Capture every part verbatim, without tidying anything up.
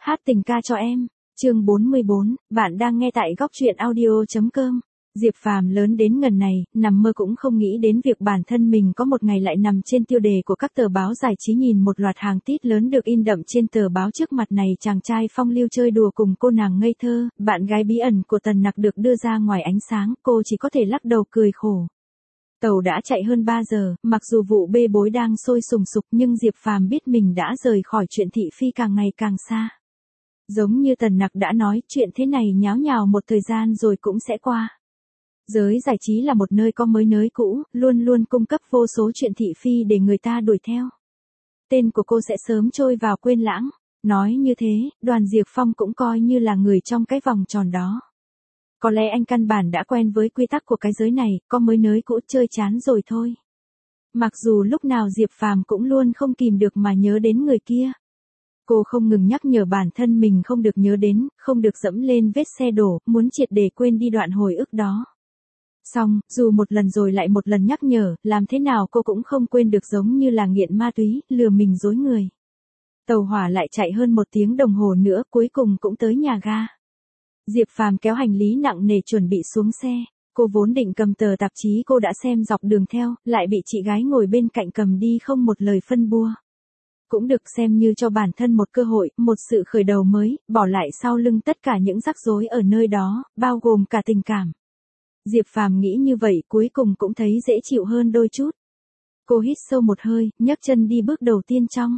Hát tình ca cho em. Chương bốn mươi bốn, bạn đang nghe tại góc truyện audio chấm com. Diệp Phàm lớn đến ngần này, nằm mơ cũng không nghĩ đến việc bản thân mình có một ngày lại nằm trên tiêu đề của các tờ báo giải trí, nhìn một loạt hàng tít lớn được in đậm trên tờ báo trước mặt này. Chàng trai phong lưu chơi đùa cùng cô nàng ngây thơ, bạn gái bí ẩn của Tần Nặc được đưa ra ngoài ánh sáng, cô chỉ có thể lắc đầu cười khổ. Tàu đã chạy hơn ba giờ, mặc dù vụ bê bối đang sôi sùng sục nhưng Diệp Phàm biết mình đã rời khỏi chuyện thị phi càng ngày càng xa. Giống như Tần Nặc đã nói, chuyện thế này nháo nhào một thời gian rồi cũng sẽ qua. Giới giải trí là một nơi có mới nới cũ, luôn luôn cung cấp vô số chuyện thị phi để người ta đuổi theo. Tên của cô sẽ sớm trôi vào quên lãng. Nói như thế, Đoàn Diệp Phong cũng coi như là người trong cái vòng tròn đó. Có lẽ anh căn bản đã quen với quy tắc của cái giới này, có mới nới cũ chơi chán rồi thôi. Mặc dù lúc nào Diệp Phàm cũng luôn không kìm được mà nhớ đến người kia. Cô không ngừng nhắc nhở bản thân mình không được nhớ đến, không được dẫm lên vết xe đổ, muốn triệt để quên đi đoạn hồi ức đó. Xong, dù một lần rồi lại một lần nhắc nhở, làm thế nào cô cũng không quên được, giống như là nghiện ma túy, lừa mình dối người. Tàu hỏa lại chạy hơn một tiếng đồng hồ nữa, cuối cùng cũng tới nhà ga. Diệp Phàm kéo hành lý nặng nề chuẩn bị xuống xe. Cô vốn định cầm tờ tạp chí cô đã xem dọc đường theo, lại bị chị gái ngồi bên cạnh cầm đi không một lời phân bua. Cũng được xem như cho bản thân một cơ hội, một sự khởi đầu mới, bỏ lại sau lưng tất cả những rắc rối ở nơi đó, bao gồm cả tình cảm. Diệp Phàm nghĩ như vậy cuối cùng cũng thấy dễ chịu hơn đôi chút. Cô hít sâu một hơi, nhấc chân đi bước đầu tiên trong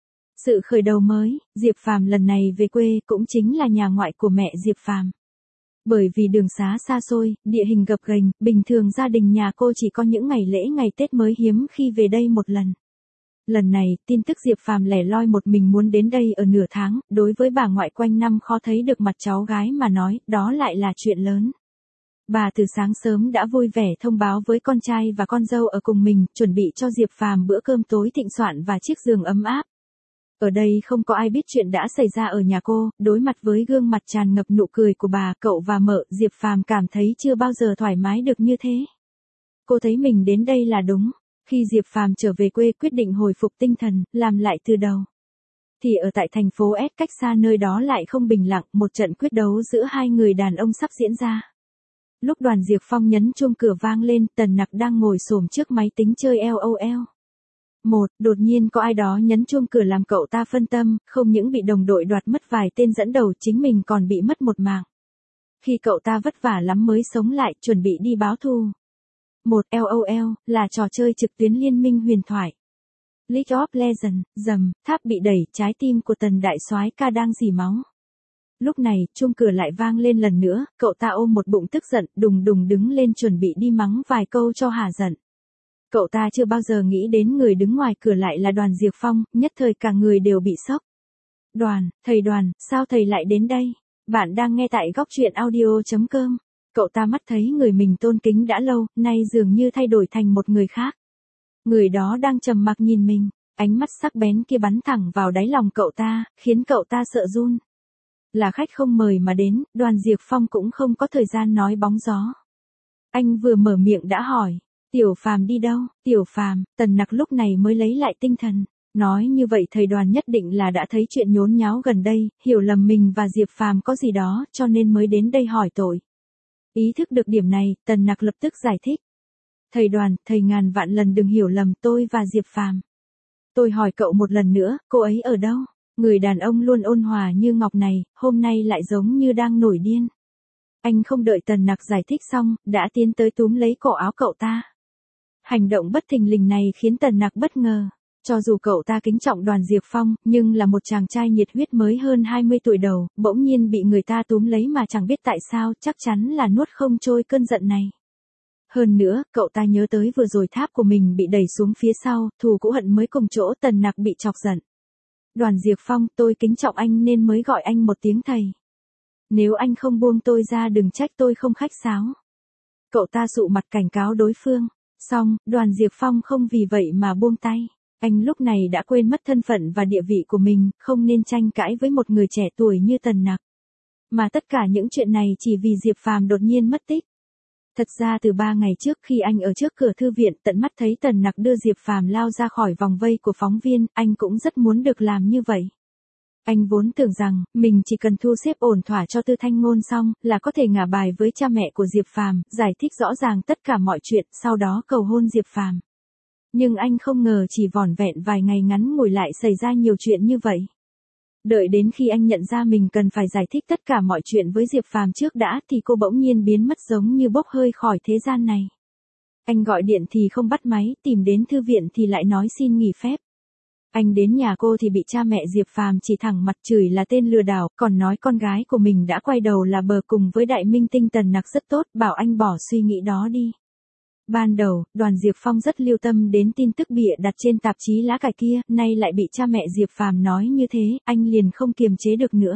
sự khởi đầu mới. Diệp Phàm lần này về quê cũng chính là nhà ngoại của mẹ Diệp Phàm. Bởi vì đường xá xa xôi, địa hình gập ghềnh, bình thường gia đình nhà cô chỉ có những ngày lễ ngày Tết mới hiếm khi về đây một lần. Lần này, tin tức Diệp Phàm lẻ loi một mình muốn đến đây ở nửa tháng, đối với bà ngoại quanh năm khó thấy được mặt cháu gái mà nói, đó lại là chuyện lớn. Bà từ sáng sớm đã vui vẻ thông báo với con trai và con dâu ở cùng mình, chuẩn bị cho Diệp Phàm bữa cơm tối thịnh soạn và chiếc giường ấm áp. Ở đây không có ai biết chuyện đã xảy ra ở nhà cô, đối mặt với gương mặt tràn ngập nụ cười của bà, cậu và mợ, Diệp Phàm cảm thấy chưa bao giờ thoải mái được như thế. Cô thấy mình đến đây là đúng. Khi Diệp Phàm trở về quê quyết định hồi phục tinh thần, làm lại từ đầu. Thì ở tại thành phố S cách xa nơi đó lại không bình lặng, một trận quyết đấu giữa hai người đàn ông sắp diễn ra. Lúc Đoàn Diệp Phong nhấn chuông cửa vang lên, Tần Nặc đang ngồi xổm trước máy tính chơi LOL. Một, đột nhiên có ai đó nhấn chuông cửa làm cậu ta phân tâm, không những bị đồng đội đoạt mất vài tên dẫn đầu, chính mình còn bị mất một mạng. Khi cậu ta vất vả lắm mới sống lại, chuẩn bị đi báo thù. Một, LOL, là trò chơi trực tuyến liên minh huyền thoại. League of Legends, dầm, tháp bị đẩy, trái tim của Tần đại soái ca đang rỉ máu. Lúc này, chuông cửa lại vang lên lần nữa, cậu ta ôm một bụng tức giận, đùng đùng đứng lên chuẩn bị đi mắng vài câu cho hả giận. Cậu ta chưa bao giờ nghĩ đến người đứng ngoài cửa lại là Đoàn Diệp Phong, nhất thời cả người đều bị sốc. Đoàn, thầy Đoàn, sao thầy lại đến đây? Bạn đang nghe tại góc truyện audio chấm com. Cậu ta mắt thấy người mình tôn kính đã lâu, nay dường như thay đổi thành một người khác. Người đó đang trầm mặc nhìn mình, ánh mắt sắc bén kia bắn thẳng vào đáy lòng cậu ta, khiến cậu ta sợ run. Là khách không mời mà đến, Đoàn Diệp Phong cũng không có thời gian nói bóng gió. Anh vừa mở miệng đã hỏi, Tiểu Phàm đi đâu? Tiểu Phàm, Tần Nặc lúc này mới lấy lại tinh thần. Nói như vậy thầy Đoàn nhất định là đã thấy chuyện nhốn nháo gần đây, hiểu lầm mình và Diệp Phàm có gì đó, cho nên mới đến đây hỏi tội. Ý thức được điểm này, Tần Nặc lập tức giải thích. Thầy Đoàn, thầy ngàn vạn lần đừng hiểu lầm tôi và Diệp Phàm. Tôi hỏi cậu một lần nữa, cô ấy ở đâu? Người đàn ông luôn ôn hòa như ngọc này, hôm nay lại giống như đang nổi điên. Anh không đợi Tần Nặc giải thích xong, đã tiến tới túm lấy cổ áo cậu ta. Hành động bất thình lình này khiến Tần Nặc bất ngờ. Cho dù cậu ta kính trọng Đoàn Diệp Phong, nhưng là một chàng trai nhiệt huyết mới hơn hai mươi tuổi đầu, bỗng nhiên bị người ta túm lấy mà chẳng biết tại sao, chắc chắn là nuốt không trôi cơn giận này. Hơn nữa, cậu ta nhớ tới vừa rồi tháp của mình bị đẩy xuống phía sau, thù cũ hận mới cùng chỗ, Tần Nặc bị chọc giận. Đoàn Diệp Phong, tôi kính trọng anh nên mới gọi anh một tiếng thầy. Nếu anh không buông tôi ra đừng trách tôi không khách sáo. Cậu ta sụ mặt cảnh cáo đối phương. Xong, Đoàn Diệp Phong không vì vậy mà buông tay. Anh lúc này đã quên mất thân phận và địa vị của mình, không nên tranh cãi với một người trẻ tuổi như Tần Nặc. Mà tất cả những chuyện này chỉ vì Diệp Phàm đột nhiên mất tích. Thật ra từ ba ngày trước khi anh ở trước cửa thư viện tận mắt thấy Tần Nặc đưa Diệp Phàm lao ra khỏi vòng vây của phóng viên, anh cũng rất muốn được làm như vậy. Anh vốn tưởng rằng, mình chỉ cần thu xếp ổn thỏa cho Tư Thanh Ngôn xong, là có thể ngả bài với cha mẹ của Diệp Phàm, giải thích rõ ràng tất cả mọi chuyện, sau đó cầu hôn Diệp Phàm. Nhưng anh không ngờ chỉ vỏn vẹn vài ngày ngắn ngủi lại xảy ra nhiều chuyện như vậy. Đợi đến khi anh nhận ra mình cần phải giải thích tất cả mọi chuyện với Diệp Phàm trước đã thì cô bỗng nhiên biến mất giống như bốc hơi khỏi thế gian này. Anh gọi điện thì không bắt máy, tìm đến thư viện thì lại nói xin nghỉ phép. Anh đến nhà cô thì bị cha mẹ Diệp Phàm chỉ thẳng mặt chửi là tên lừa đảo, còn nói con gái của mình đã quay đầu là bờ cùng với đại minh tinh Tần Nặc rất tốt, bảo anh bỏ suy nghĩ đó đi. Ban đầu, Đoàn Diệp Phong rất lưu tâm đến tin tức bịa đặt trên tạp chí lá cải kia, nay lại bị cha mẹ Diệp Phàm nói như thế, anh liền không kiềm chế được nữa.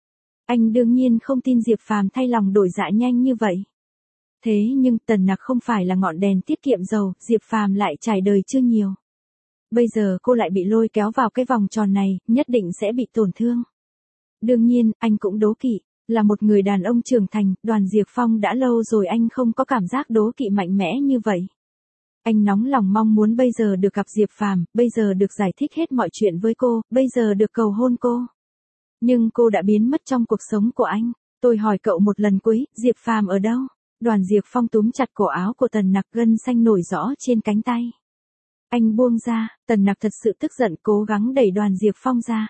Anh đương nhiên không tin Diệp Phàm thay lòng đổi dạ nhanh như vậy. Thế nhưng Tần Nặc không phải là ngọn đèn tiết kiệm dầu, Diệp Phàm lại trải đời chưa nhiều. Bây giờ cô lại bị lôi kéo vào cái vòng tròn này, nhất định sẽ bị tổn thương. Đương nhiên, anh cũng đố kỵ, là một người đàn ông trưởng thành, Đoàn Diệp Phong đã lâu rồi anh không có cảm giác đố kỵ mạnh mẽ như vậy. Anh nóng lòng mong muốn bây giờ được gặp Diệp Phàm, bây giờ được giải thích hết mọi chuyện với cô, bây giờ được cầu hôn cô. Nhưng cô đã biến mất trong cuộc sống của anh. Tôi hỏi cậu một lần cuối, Diệp Phàm ở đâu? Đoàn Diệp Phong túm chặt cổ áo của Tần Nặc, gân xanh nổi rõ trên cánh tay. Anh buông ra, Tần Nặc thật sự tức giận cố gắng đẩy Đoàn Diệp Phong ra.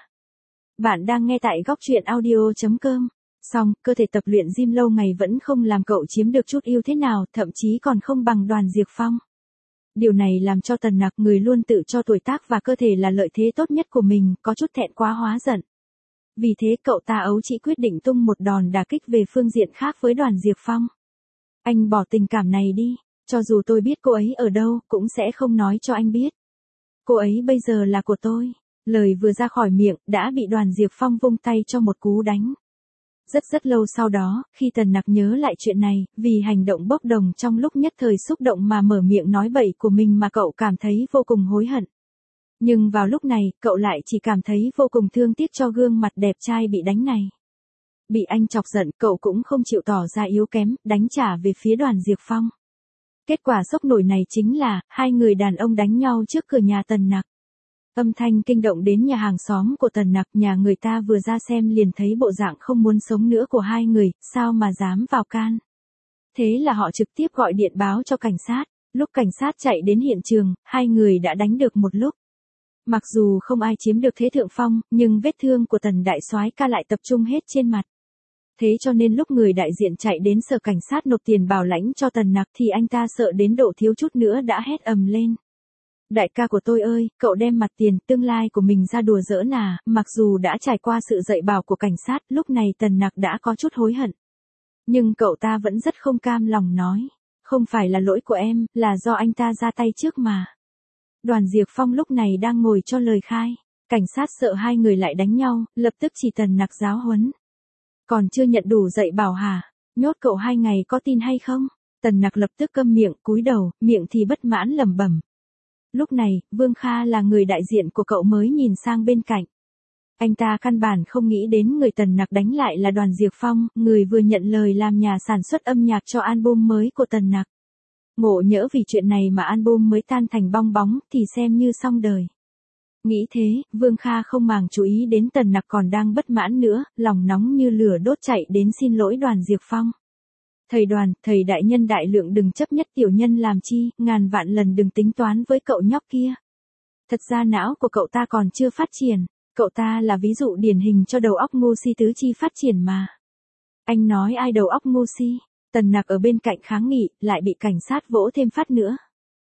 Bạn đang nghe tại góc truyện audio chấm com. Xong, cơ thể tập luyện gym lâu ngày vẫn không làm cậu chiếm được chút ưu thế nào, thậm chí còn không bằng Đoàn Diệp Phong. Điều này làm cho Tần Nặc, người luôn tự cho tuổi tác và cơ thể là lợi thế tốt nhất của mình, có chút thẹn quá hóa giận. Vì thế cậu ta ấu chỉ quyết định tung một đòn đả kích về phương diện khác với Đoàn Diệp Phong. Anh bỏ tình cảm này đi, cho dù tôi biết cô ấy ở đâu, cũng sẽ không nói cho anh biết. Cô ấy bây giờ là của tôi. Lời vừa ra khỏi miệng, đã bị Đoàn Diệp Phong vung tay cho một cú đánh. Rất rất lâu sau đó, khi Tần Nặc nhớ lại chuyện này, vì hành động bốc đồng trong lúc nhất thời xúc động mà mở miệng nói bậy của mình mà cậu cảm thấy vô cùng hối hận. Nhưng vào lúc này, cậu lại chỉ cảm thấy vô cùng thương tiếc cho gương mặt đẹp trai bị đánh này. Bị anh chọc giận, cậu cũng không chịu tỏ ra yếu kém, đánh trả về phía Đoàn Diệp Phong. Kết quả sốc nổi này chính là, hai người đàn ông đánh nhau trước cửa nhà Tần Nặc. Âm thanh kinh động đến nhà hàng xóm của Tần Nặc, nhà người ta vừa ra xem liền thấy bộ dạng không muốn sống nữa của hai người, sao mà dám vào can. Thế là họ trực tiếp gọi điện báo cho cảnh sát, lúc cảnh sát chạy đến hiện trường, hai người đã đánh được một lúc. Mặc dù không ai chiếm được thế thượng phong, nhưng vết thương của Tần đại soái ca lại tập trung hết trên mặt. Thế cho nên lúc người đại diện chạy đến sở cảnh sát nộp tiền bảo lãnh cho Tần Nặc thì anh ta sợ đến độ thiếu chút nữa đã hét ầm lên. Đại ca của tôi ơi, cậu đem mặt tiền tương lai của mình ra đùa giỡn à, mặc dù đã trải qua sự dạy bảo của cảnh sát, lúc này Tần Nặc đã có chút hối hận. Nhưng cậu ta vẫn rất không cam lòng nói, không phải là lỗi của em, là do anh ta ra tay trước mà. Đoàn Diệp Phong lúc này đang ngồi cho lời khai, cảnh sát sợ hai người lại đánh nhau, lập tức chỉ Tần Nặc giáo huấn. Còn chưa nhận đủ dạy bảo hả, nhốt cậu hai ngày có tin hay không? Tần Nặc lập tức câm miệng, cúi đầu, miệng thì bất mãn lẩm bẩm. Lúc này, Vương Kha là người đại diện của cậu mới nhìn sang bên cạnh. Anh ta căn bản không nghĩ đến người Tần Nặc đánh lại là Đoàn Diệp Phong, người vừa nhận lời làm nhà sản xuất âm nhạc cho album mới của Tần Nặc. Ngộ nhỡ vì chuyện này mà album mới tan thành bong bóng thì xem như xong đời. Nghĩ thế, Vương Kha không màng chú ý đến Tần Nặc còn đang bất mãn nữa, lòng nóng như lửa đốt chạy đến xin lỗi Đoàn Diệp Phong. Thầy Đoàn, thầy đại nhân đại lượng đừng chấp nhất tiểu nhân làm chi, ngàn vạn lần đừng tính toán với cậu nhóc kia. Thật ra não của cậu ta còn chưa phát triển, cậu ta là ví dụ điển hình cho đầu óc ngu si tứ chi phát triển mà. Anh nói ai đầu óc ngu si? Tần Nặc ở bên cạnh kháng nghị, lại bị cảnh sát vỗ thêm phát nữa.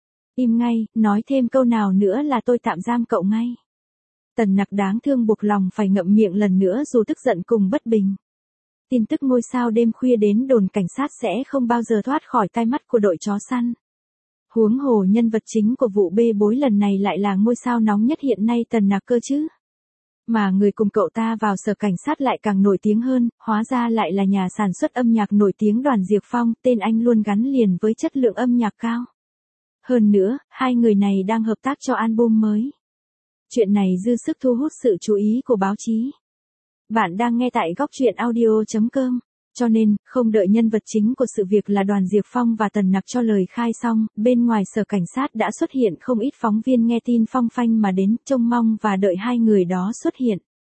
Im ngay, nói thêm câu nào nữa là tôi tạm giam cậu ngay. Tần Nặc đáng thương buộc lòng phải ngậm miệng lần nữa dù tức giận cùng bất bình. Tin tức ngôi sao đêm khuya đến đồn cảnh sát sẽ không bao giờ thoát khỏi tai mắt của đội chó săn. Huống hồ nhân vật chính của vụ bê bối lần này lại là ngôi sao nóng nhất hiện nay Tần Nặc cơ chứ. Mà người cùng cậu ta vào sở cảnh sát lại càng nổi tiếng hơn, hóa ra lại là nhà sản xuất âm nhạc nổi tiếng Đoàn Diệp Phong, tên anh luôn gắn liền với chất lượng âm nhạc cao. Hơn nữa, hai người này đang hợp tác cho album mới. Chuyện này dư sức thu hút sự chú ý của báo chí. Bạn đang nghe tại góc truyện audio chấm com. Cho nên, không đợi nhân vật chính của sự việc là Đoàn Diệp Phong và Tần Nặc cho lời khai xong, bên ngoài sở cảnh sát đã xuất hiện không ít phóng viên nghe tin phong phanh mà đến trông mong và đợi hai người đó xuất hiện.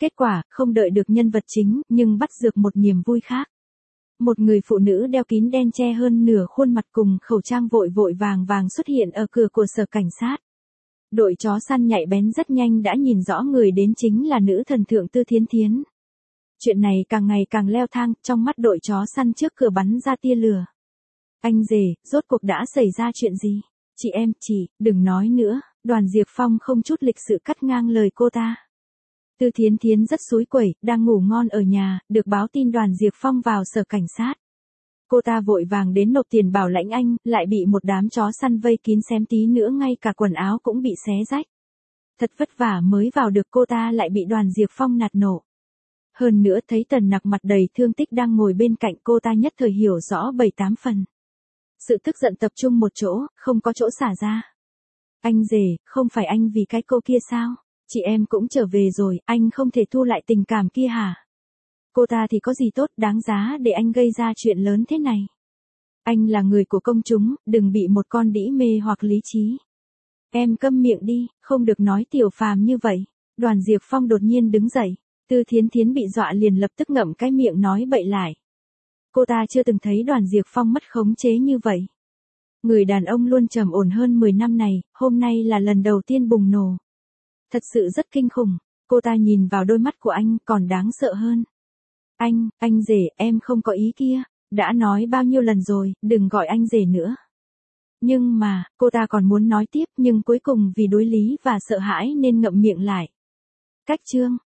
Kết quả, không đợi được nhân vật chính, nhưng bắt dược một niềm vui khác. Một người phụ nữ đeo kín đen che hơn nửa khuôn mặt cùng khẩu trang vội vội vàng vàng xuất hiện ở cửa của sở cảnh sát. Đội chó săn nhạy bén rất nhanh đã nhìn rõ người đến chính là nữ thần thượng Tư Thiến Thiến. Chuyện này càng ngày càng leo thang, trong mắt đội chó săn trước cửa bắn ra tia lửa. Anh rể, rốt cuộc đã xảy ra chuyện gì? Chị em, chị, đừng nói nữa, Đoàn Diệp Phong không chút lịch sự cắt ngang lời cô ta. Tư Thiến Thiến rất xúi quẩy, đang ngủ ngon ở nhà, được báo tin Đoàn Diệp Phong vào sở cảnh sát. Cô ta vội vàng đến nộp tiền bảo lãnh anh, lại bị một đám chó săn vây kín xém tí nữa ngay cả quần áo cũng bị xé rách. Thật vất vả mới vào được cô ta lại bị Đoàn Diệp Phong nạt nổ. Hơn nữa thấy Tần Nặc mặt đầy thương tích đang ngồi bên cạnh cô ta nhất thời hiểu rõ bảy tám phần. Sự tức giận tập trung một chỗ, không có chỗ xả ra. Anh rể, không phải anh vì cái cô kia sao? Chị em cũng trở về rồi, anh không thể thu lại tình cảm kia hả? Cô ta thì có gì tốt đáng giá để anh gây ra chuyện lớn thế này? Anh là người của công chúng, đừng bị một con đĩ mê hoặc lý trí. Em câm miệng đi, không được nói Tiểu Phàm như vậy. Đoàn Diệp Phong đột nhiên đứng dậy. Tư Thiến Thiến bị dọa liền lập tức ngậm cái miệng nói bậy lại. Cô ta chưa từng thấy Đoàn Diệp Phong mất khống chế như vậy. Người đàn ông luôn trầm ổn hơn mười năm này, hôm nay là lần đầu tiên bùng nổ. Thật sự rất kinh khủng, cô ta nhìn vào đôi mắt của anh còn đáng sợ hơn. Anh, anh rể, em không có ý kia, đã nói bao nhiêu lần rồi, đừng gọi anh rể nữa. Nhưng mà, cô ta còn muốn nói tiếp nhưng cuối cùng vì đối lý và sợ hãi nên ngậm miệng lại. Cách chương